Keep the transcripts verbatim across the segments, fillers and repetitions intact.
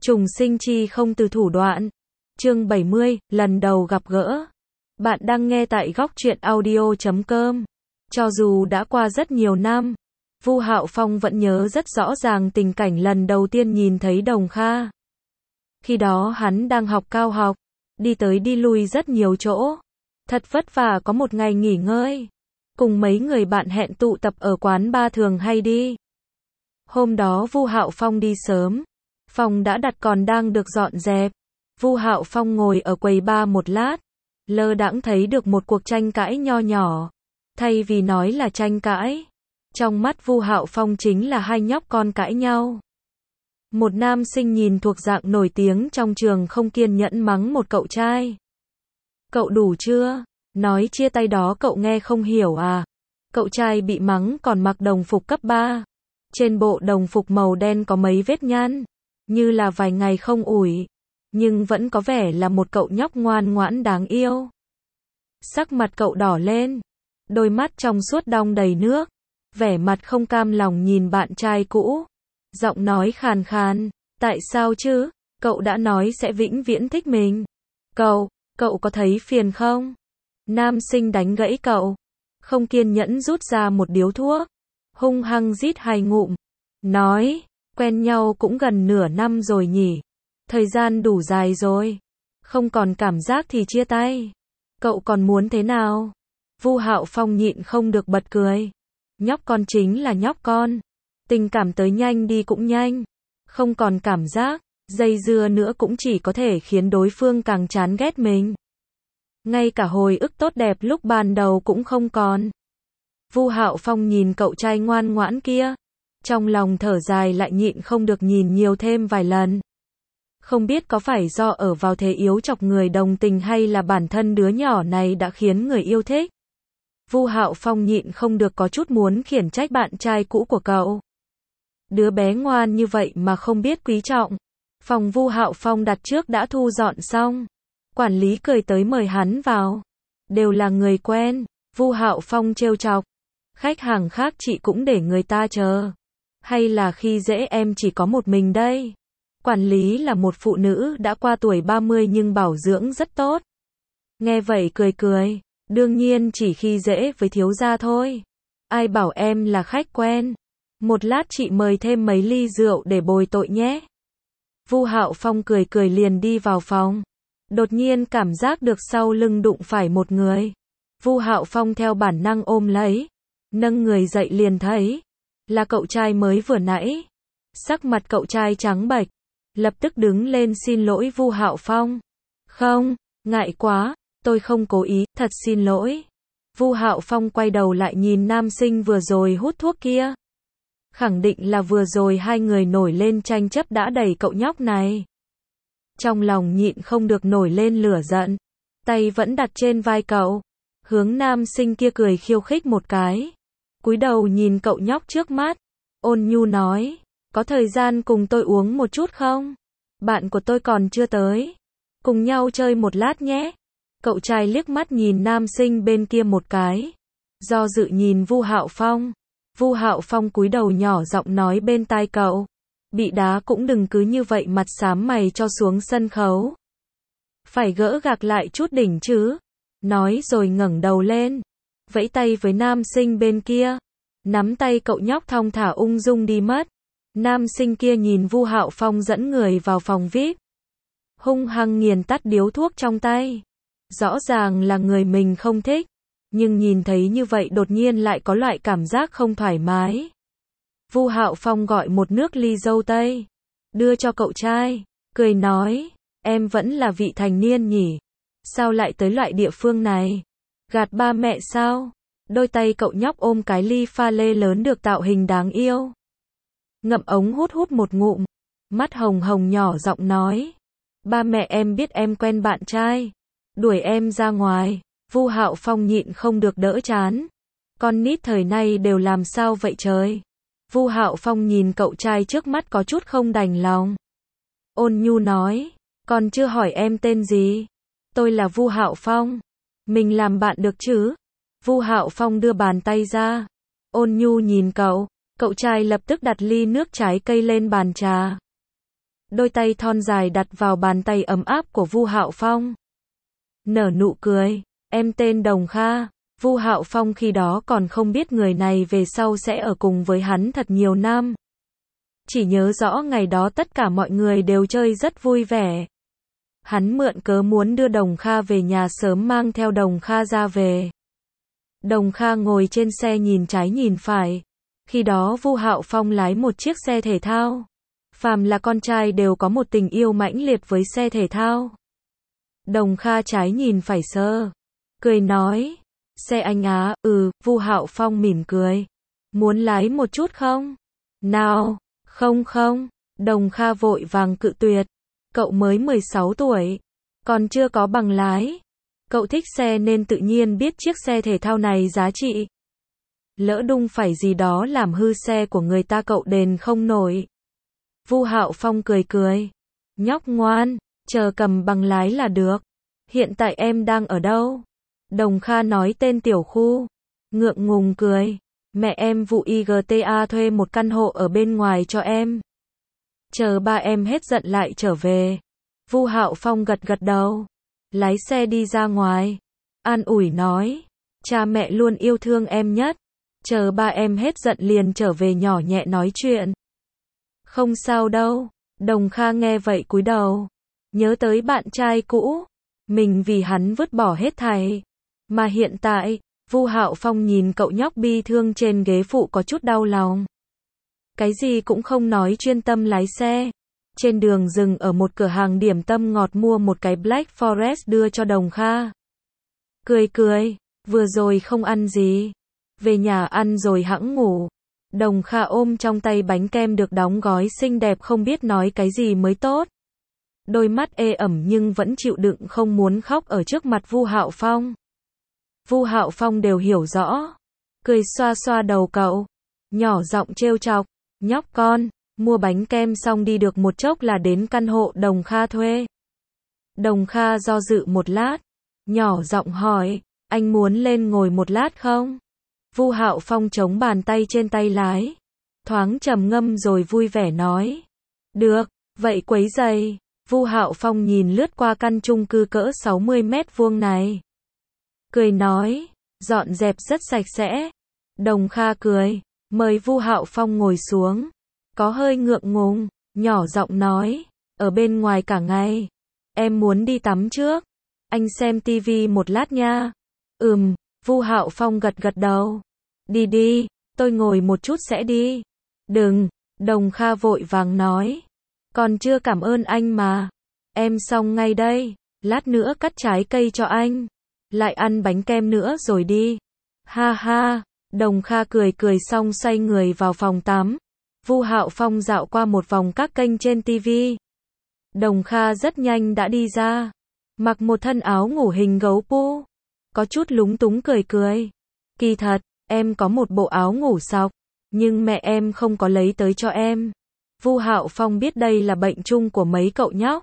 Trùng sinh chi không từ thủ đoạn. Chương bảy mươi, lần đầu gặp gỡ. Bạn đang nghe tại góc truyện audio chấm com. Cho dù đã qua rất nhiều năm, Vu Hạo Phong vẫn nhớ rất rõ ràng tình cảnh lần đầu tiên nhìn thấy Đồng Kha. Khi đó hắn đang học cao học, đi tới đi lui rất nhiều chỗ. Thật vất vả có một ngày nghỉ ngơi. Cùng mấy người bạn hẹn tụ tập ở quán bar thường hay đi. Hôm đó Vu Hạo Phong đi sớm. Phòng đã đặt còn đang được dọn dẹp. Vu Hạo Phong ngồi ở quầy bar một lát, lơ đãng thấy được một cuộc tranh cãi nho nhỏ. Thay vì nói là tranh cãi, trong mắt Vu Hạo Phong chính là hai nhóc con cãi nhau. Một nam sinh nhìn thuộc dạng nổi tiếng trong trường không kiên nhẫn mắng một cậu trai. Cậu đủ chưa? Nói chia tay đó cậu nghe không hiểu à? Cậu trai bị mắng còn mặc đồng phục cấp ba. Trên bộ đồng phục màu đen có mấy vết nhăn, như là vài ngày không ủi, nhưng vẫn có vẻ là một cậu nhóc ngoan ngoãn đáng yêu. Sắc mặt cậu đỏ lên, đôi mắt trong suốt đong đầy nước, vẻ mặt không cam lòng nhìn bạn trai cũ. Giọng nói khàn khàn, tại sao chứ? Cậu đã nói sẽ vĩnh viễn thích mình. Cậu, cậu có thấy phiền không? Nam sinh đánh gãy cậu, không kiên nhẫn rút ra một điếu thuốc, hung hăng rít hai ngụm, nói, quen nhau cũng gần nửa năm rồi nhỉ, thời gian đủ dài rồi, không còn cảm giác thì chia tay, cậu còn muốn thế nào? Vu Hạo Phong nhịn không được bật cười, nhóc con chính là nhóc con, tình cảm tới nhanh đi cũng nhanh, không còn cảm giác, dây dưa nữa cũng chỉ có thể khiến đối phương càng chán ghét mình. Ngay cả hồi ức tốt đẹp lúc ban đầu cũng không còn. Vu Hạo Phong nhìn cậu trai ngoan ngoãn kia, trong lòng thở dài lại nhịn không được nhìn nhiều thêm vài lần. Không biết có phải do ở vào thế yếu chọc người đồng tình hay là bản thân đứa nhỏ này đã khiến người yêu thích. Vu Hạo Phong nhịn không được có chút muốn khiển trách bạn trai cũ của cậu. Đứa bé ngoan như vậy mà không biết quý trọng. Phòng Vu Hạo Phong đặt trước đã thu dọn xong. Quản lý cười tới mời hắn vào. Đều là người quen. Vu Hạo Phong trêu chọc. Khách hàng khác chị cũng để người ta chờ. Hay là khi dễ em chỉ có một mình đây? Quản lý là một phụ nữ đã qua tuổi ba mươi nhưng bảo dưỡng rất tốt. Nghe vậy cười cười. Đương nhiên chỉ khi dễ với thiếu gia thôi. Ai bảo em là khách quen. Một lát chị mời thêm mấy ly rượu để bồi tội nhé. Vu Hạo Phong cười cười liền đi vào phòng. Đột nhiên cảm giác được sau lưng đụng phải một người. Vu Hạo Phong theo bản năng ôm lấy, nâng người dậy liền thấy là cậu trai mới vừa nãy. Sắc mặt cậu trai trắng bệch, lập tức đứng lên xin lỗi Vu Hạo Phong. Không, ngại quá, tôi không cố ý, thật xin lỗi. Vu Hạo Phong quay đầu lại nhìn nam sinh vừa rồi hút thuốc kia. Khẳng định là vừa rồi hai người nổi lên tranh chấp đã đẩy cậu nhóc này. Trong lòng nhịn không được nổi lên lửa giận, tay vẫn đặt trên vai cậu, hướng nam sinh kia cười khiêu khích một cái. Cúi đầu nhìn cậu nhóc trước mắt, ôn nhu nói, có thời gian cùng tôi uống một chút không? Bạn của tôi còn chưa tới. Cùng nhau chơi một lát nhé. Cậu trai liếc mắt nhìn nam sinh bên kia một cái, do dự nhìn Vu Hạo Phong. Vu Hạo Phong cúi đầu nhỏ giọng nói bên tai cậu, bị đá cũng đừng cứ như vậy mặt xám mày cho xuống sân khấu. Phải gỡ gạc lại chút đỉnh chứ. Nói rồi ngẩng đầu lên, vẫy tay với nam sinh bên kia, nắm tay cậu nhóc thong thả ung dung đi mất. Nam sinh kia nhìn Vu Hạo Phong dẫn người vào phòng vi ai pi, hung hăng nghiền tắt điếu thuốc trong tay. Rõ ràng là người mình không thích, nhưng nhìn thấy như vậy đột nhiên lại có loại cảm giác không thoải mái. Vu Hạo Phong gọi một nước ly dâu tây, đưa cho cậu trai, cười nói, em vẫn là vị thành niên nhỉ? Sao lại tới loại địa phương này? Gạt ba mẹ sao? Đôi tay cậu nhóc ôm cái ly pha lê lớn được tạo hình đáng yêu. Ngậm ống hút hút một ngụm, mắt hồng hồng nhỏ giọng nói, ba mẹ em biết em quen bạn trai, đuổi em ra ngoài. Vu Hạo Phong nhịn không được đỡ chán. Con nít thời nay đều làm sao vậy trời? Vu Hạo Phong nhìn cậu trai trước mắt có chút không đành lòng. Ôn nhu nói, còn chưa hỏi em tên gì? Tôi là Vu Hạo Phong. Mình làm bạn được chứ? Vu Hạo Phong đưa bàn tay ra. Ôn nhu nhìn cậu. Cậu trai lập tức đặt ly nước trái cây lên bàn trà. đôi tay thon dài đặt vào bàn tay ấm áp của Vu Hạo Phong. Nở nụ cười, em tên Đồng Kha. Vu Hạo Phong khi đó còn không biết người này về sau sẽ ở cùng với hắn thật nhiều năm. Chỉ nhớ rõ ngày đó tất cả mọi người đều chơi rất vui vẻ. Hắn mượn cớ muốn đưa Đồng Kha về nhà sớm mang theo Đồng Kha ra về. Đồng Kha ngồi trên xe nhìn trái nhìn phải. Khi đó Vu Hạo Phong lái một chiếc xe thể thao. Phàm là con trai đều có một tình yêu mãnh liệt với xe thể thao. Đồng Kha trái nhìn phải sơ, cười nói, xe anh á, ừ, Vu Hạo Phong mỉm cười. Muốn lái một chút không? Nào, không không, Đồng Kha vội vàng cự tuyệt. Cậu mới mười sáu tuổi, còn chưa có bằng lái. Cậu thích xe nên tự nhiên biết chiếc xe thể thao này giá trị. Lỡ đung phải gì đó làm hư xe của người ta cậu đền không nổi. Vu Hạo Phong cười cười. Nhóc ngoan, chờ cầm bằng lái là được. Hiện tại em đang ở đâu? Đồng Kha nói tên tiểu khu. Ngượng ngùng cười. Mẹ em vụ i giê tê a thuê một căn hộ ở bên ngoài cho em. Chờ ba em hết giận lại trở về. Vu Hạo Phong gật gật đầu. Lái xe đi ra ngoài. An ủi nói. Cha mẹ luôn yêu thương em nhất. Chờ ba em hết giận liền trở về nhỏ nhẹ nói chuyện. Không sao đâu. Đồng Kha nghe vậy cúi đầu. Nhớ tới bạn trai cũ. Mình vì hắn vứt bỏ hết thảy. Mà hiện tại, Vu Hạo Phong nhìn cậu nhóc bi thương trên ghế phụ có chút đau lòng. Cái gì cũng không nói chuyên tâm lái xe. Trên đường dừng ở một cửa hàng điểm tâm ngọt mua một cái Black Forest đưa cho Đồng Kha. Cười cười, vừa rồi không ăn gì. Về nhà ăn rồi hẵng ngủ. Đồng Kha ôm trong tay bánh kem được đóng gói xinh đẹp không biết nói cái gì mới tốt. Đôi mắt ê ẩm nhưng vẫn chịu đựng không muốn khóc ở trước mặt Vu Hạo Phong. Vu Hạo Phong đều hiểu rõ. Cười xoa xoa đầu cậu. Nhỏ giọng trêu chọc. Nhóc con, mua bánh kem xong đi được một chốc là đến căn hộ Đồng Kha thuê. Đồng Kha do dự một lát. Nhỏ giọng hỏi, anh muốn lên ngồi một lát không? Vu Hạo Phong chống bàn tay trên tay lái. Thoáng trầm ngâm rồi vui vẻ nói. Được, vậy quấy giày. Vu Hạo Phong nhìn lướt qua căn chung cư cỡ sáu mươi mét vuông này. Cười nói, dọn dẹp rất sạch sẽ. Đồng Kha cười, mời Vu Hạo Phong ngồi xuống. Có hơi ngượng ngùng, nhỏ giọng nói, ở bên ngoài cả ngày. Em muốn đi tắm trước. Anh xem tivi một lát nha. Ừm, Vu Hạo Phong gật gật đầu. Đi đi, tôi ngồi một chút sẽ đi. Đừng, Đồng Kha vội vàng nói. Còn chưa cảm ơn anh mà. Em xong ngay đây, lát nữa cắt trái cây cho anh. Lại ăn bánh kem nữa rồi đi. Ha ha, Đồng Kha cười cười xong xoay người vào phòng tắm. Vu Hạo Phong dạo qua một vòng các kênh trên tivi. Đồng Kha rất nhanh đã đi ra. Mặc một thân áo ngủ hình gấu pu. Có chút lúng túng cười cười. Kỳ thật, em có một bộ áo ngủ sọc. Nhưng mẹ em không có lấy tới cho em. Vu Hạo Phong biết đây là bệnh chung của mấy cậu nhóc.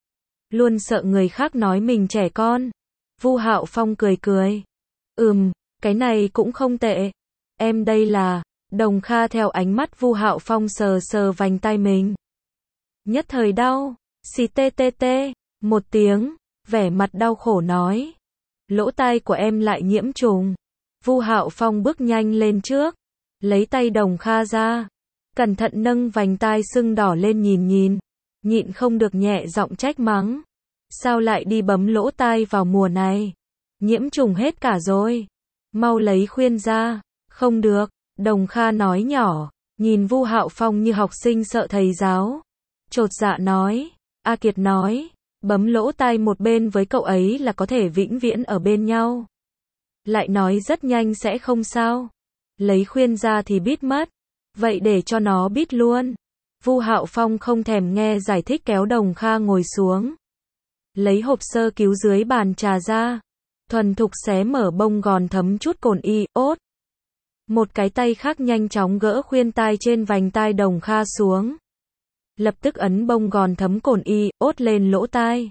Luôn sợ người khác nói mình trẻ con. Vu Hạo Phong cười cười. Ừm, cái này cũng không tệ. Em đây là... Đồng Kha theo ánh mắt Vu Hạo Phong sờ sờ vành tai mình. Nhất thời đau. Xì tê tê tê. Một tiếng. Vẻ mặt đau khổ nói. Lỗ tai của em lại nhiễm trùng. Vu Hạo Phong bước nhanh lên trước. Lấy tay Đồng Kha ra. Cẩn thận nâng vành tai sưng đỏ lên nhìn nhìn. Nhịn không được nhẹ giọng trách mắng. Sao lại đi bấm lỗ tai vào mùa này? Nhiễm trùng hết cả rồi. Mau lấy khuyên ra. Không được. Đồng Kha nói nhỏ. Nhìn Vu Hạo Phong như học sinh sợ thầy giáo. Chột dạ nói. A Kiệt nói. Bấm lỗ tai một bên với cậu ấy là có thể vĩnh viễn ở bên nhau. Lại nói rất nhanh sẽ không sao. Lấy khuyên ra thì bít mất. Vậy để cho nó bít luôn. Vu Hạo Phong không thèm nghe giải thích kéo Đồng Kha ngồi xuống. Lấy hộp sơ cứu dưới bàn trà ra. Thuần thục xé mở bông gòn thấm chút cồn iốt. Một cái tay khác nhanh chóng gỡ khuyên tai trên vành tai Đồng Kha xuống. Lập tức ấn bông gòn thấm cồn iốt lên lỗ tai.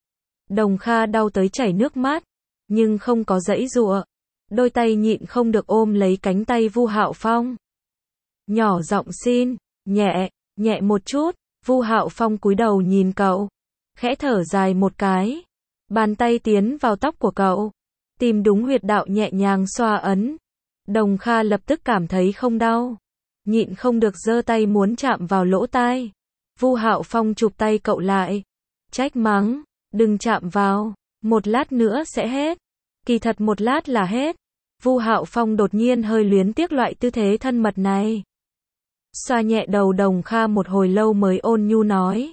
Đồng Kha đau tới chảy nước mắt. Nhưng không có giãy giụa. Đôi tay nhịn không được ôm lấy cánh tay Vu Hạo Phong. Nhỏ giọng xin, nhẹ, nhẹ một chút. Vu Hạo Phong cúi đầu nhìn cậu, khẽ thở dài một cái, bàn tay tiến vào tóc của cậu, tìm đúng huyệt đạo nhẹ nhàng xoa ấn. Đồng Kha lập tức cảm thấy không đau, nhịn không được giơ tay muốn chạm vào lỗ tai. Vu Hạo Phong chụp tay cậu lại, trách mắng, đừng chạm vào, một lát nữa sẽ hết. Kỳ thật một lát là hết. Vu Hạo Phong đột nhiên hơi luyến tiếc loại tư thế thân mật này. Xoa nhẹ đầu Đồng Kha một hồi lâu mới ôn nhu nói.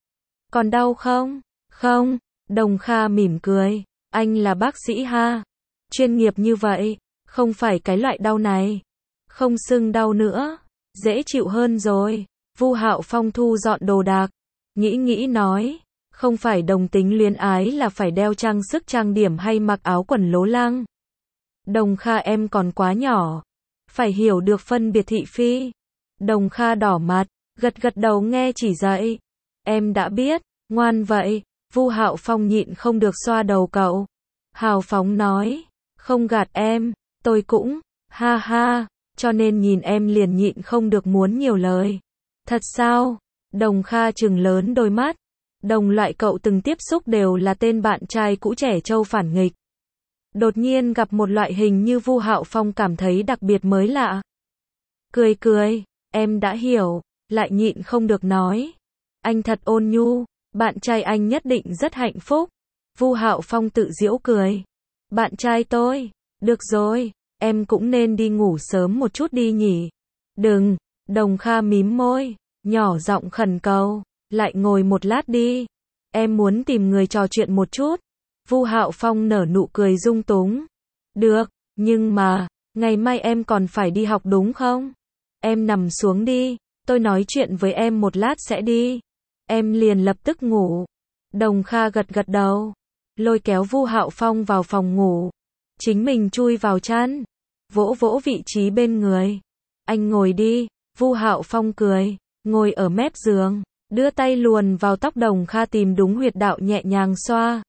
Còn đau không? Không. Đồng Kha mỉm cười. Anh là bác sĩ ha. Chuyên nghiệp như vậy, không phải cái loại đau này. Không sưng đau nữa. Dễ chịu hơn rồi. Vu Hạo Phong thu dọn đồ đạc. Nghĩ nghĩ nói. Không phải đồng tính luyến ái là phải đeo trang sức trang điểm hay mặc áo quần lố lăng. Đồng Kha em còn quá nhỏ. Phải hiểu được phân biệt thị phi. Đồng Kha đỏ mặt, gật gật đầu nghe chỉ dạy. Em đã biết, ngoan vậy. Vu Hạo Phong nhịn không được xoa đầu cậu. Hào phóng nói, không gạt em, tôi cũng, ha ha, cho nên nhìn em liền nhịn không được muốn nhiều lời. Thật sao? Đồng Kha trừng lớn đôi mắt. Đồng loại cậu từng tiếp xúc đều là tên bạn trai cũ trẻ trâu phản nghịch. Đột nhiên gặp một loại hình như Vu Hạo Phong cảm thấy đặc biệt mới lạ. Cười cười, em đã hiểu, lại nhịn không được nói. Anh thật ôn nhu, bạn trai anh nhất định rất hạnh phúc. Vu Hạo Phong tự giễu cười. Bạn trai tôi, được rồi, em cũng nên đi ngủ sớm một chút đi nhỉ. Đừng, Đồng Kha mím môi, nhỏ giọng khẩn cầu, lại ngồi một lát đi. Em muốn tìm người trò chuyện một chút. Vu Hạo Phong nở nụ cười dung túng. Được, nhưng mà, ngày mai em còn phải đi học đúng không? Em nằm xuống đi, tôi nói chuyện với em một lát sẽ đi. Em liền lập tức ngủ. Đồng Kha gật gật đầu, lôi kéo Vu Hạo Phong vào phòng ngủ. Chính mình chui vào chăn, vỗ vỗ vị trí bên người. Anh ngồi đi. Vu Hạo Phong cười, ngồi ở mép giường, đưa tay luồn vào tóc Đồng Kha tìm đúng huyệt đạo nhẹ nhàng xoa.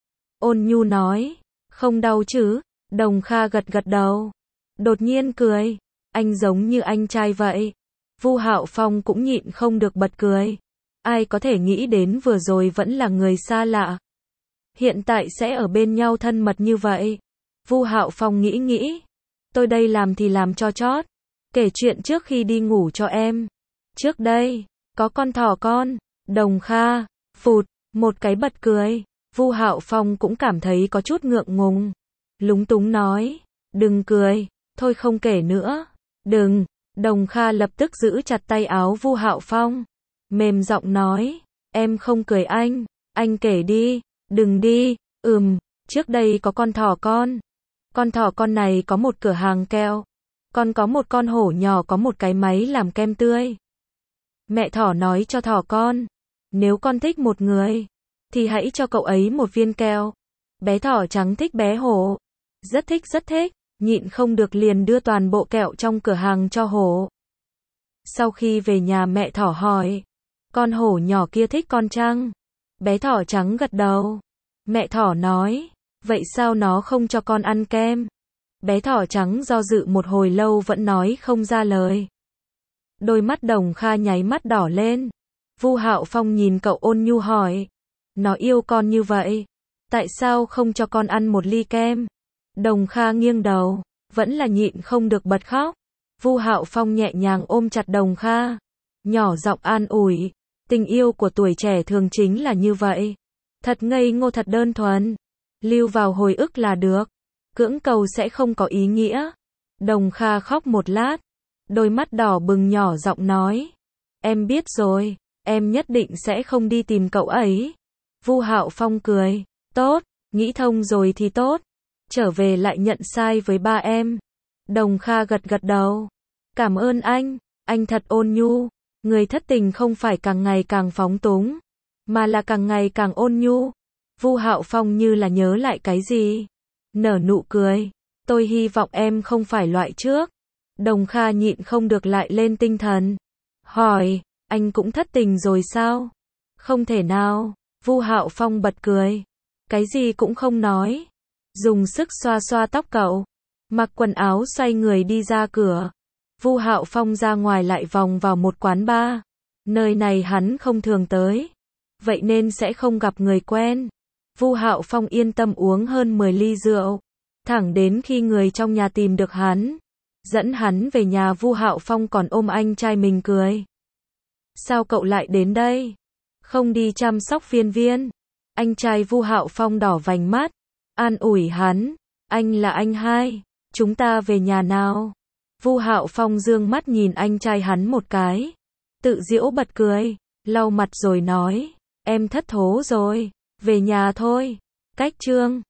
Ôn nhu nói, không đau chứ? Đồng Kha gật gật đầu, đột nhiên cười, anh giống như anh trai vậy. Vu Hạo Phong cũng nhịn không được bật cười. Ai có thể nghĩ đến vừa rồi vẫn là người xa lạ, hiện tại sẽ ở bên nhau thân mật như vậy. Vu Hạo Phong nghĩ nghĩ, tôi đây làm thì làm cho chót, kể chuyện trước khi đi ngủ cho em. Trước đây, có con thỏ con. Đồng Kha, phụt, một cái bật cười. Vu Hạo Phong cũng cảm thấy có chút ngượng ngùng, lúng túng nói, đừng cười, thôi không kể nữa. Đừng. Đồng Kha lập tức giữ chặt tay áo Vu Hạo Phong, mềm giọng nói, em không cười anh, anh kể đi. Đừng đi. Ừm, trước đây có con thỏ con. Con thỏ con này có một cửa hàng kẹo. Con có một con hổ nhỏ có một cái máy làm kem tươi. Mẹ thỏ nói cho thỏ con, nếu con thích một người, thì hãy cho cậu ấy một viên kẹo. Bé thỏ trắng thích bé hổ, rất thích rất thích, nhịn không được liền đưa toàn bộ kẹo trong cửa hàng cho hổ. Sau khi về nhà mẹ thỏ hỏi, con hổ nhỏ kia thích con chăng? Bé thỏ trắng gật đầu. Mẹ thỏ nói, vậy sao nó không cho con ăn kem? Bé thỏ trắng do dự một hồi lâu vẫn nói không ra lời. Đôi mắt Đồng Kha nháy mắt đỏ lên. Vu Hạo Phong nhìn cậu ôn nhu hỏi, nó yêu con như vậy, tại sao không cho con ăn một ly kem? Đồng Kha nghiêng đầu, vẫn là nhịn không được bật khóc. Vu Hạo Phong nhẹ nhàng ôm chặt Đồng Kha, nhỏ giọng an ủi, tình yêu của tuổi trẻ thường chính là như vậy, thật ngây ngô thật đơn thuần, lưu vào hồi ức là được, cưỡng cầu sẽ không có ý nghĩa. Đồng Kha khóc một lát, đôi mắt đỏ bừng nhỏ giọng nói, em biết rồi, em nhất định sẽ không đi tìm cậu ấy. Vu Hạo Phong cười, tốt, nghĩ thông rồi thì tốt, trở về lại nhận sai với ba em. Đồng Kha gật gật đầu, cảm ơn anh, anh thật ôn nhu, người thất tình không phải càng ngày càng phóng túng, mà là càng ngày càng ôn nhu. Vu Hạo Phong như là nhớ lại cái gì, nở nụ cười, tôi hy vọng em không phải loại trước. Đồng Kha nhịn không được lại lên tinh thần, hỏi, anh cũng thất tình rồi sao? Không thể nào. Vu Hạo Phong bật cười, cái gì cũng không nói, dùng sức xoa xoa tóc cậu, mặc quần áo xoay người đi ra cửa. Vu Hạo Phong ra ngoài lại vòng vào một quán bar, Nơi này hắn không thường tới, vậy nên sẽ không gặp người quen. Vu Hạo Phong yên tâm uống hơn mười ly rượu, thẳng đến khi người trong nhà tìm được hắn, dẫn hắn về nhà. Vu Hạo Phong còn ôm anh trai mình cười. Sao cậu lại đến đây? Không đi chăm sóc Viên Viên? Anh trai Vu Hạo Phong đỏ vành mắt, an ủi hắn, anh là anh hai, chúng ta về nhà nào. Vu Hạo Phong dương mắt nhìn anh trai hắn một cái, tự giễu bật cười, lau mặt rồi nói, em thất thố rồi, về nhà thôi. Cách chương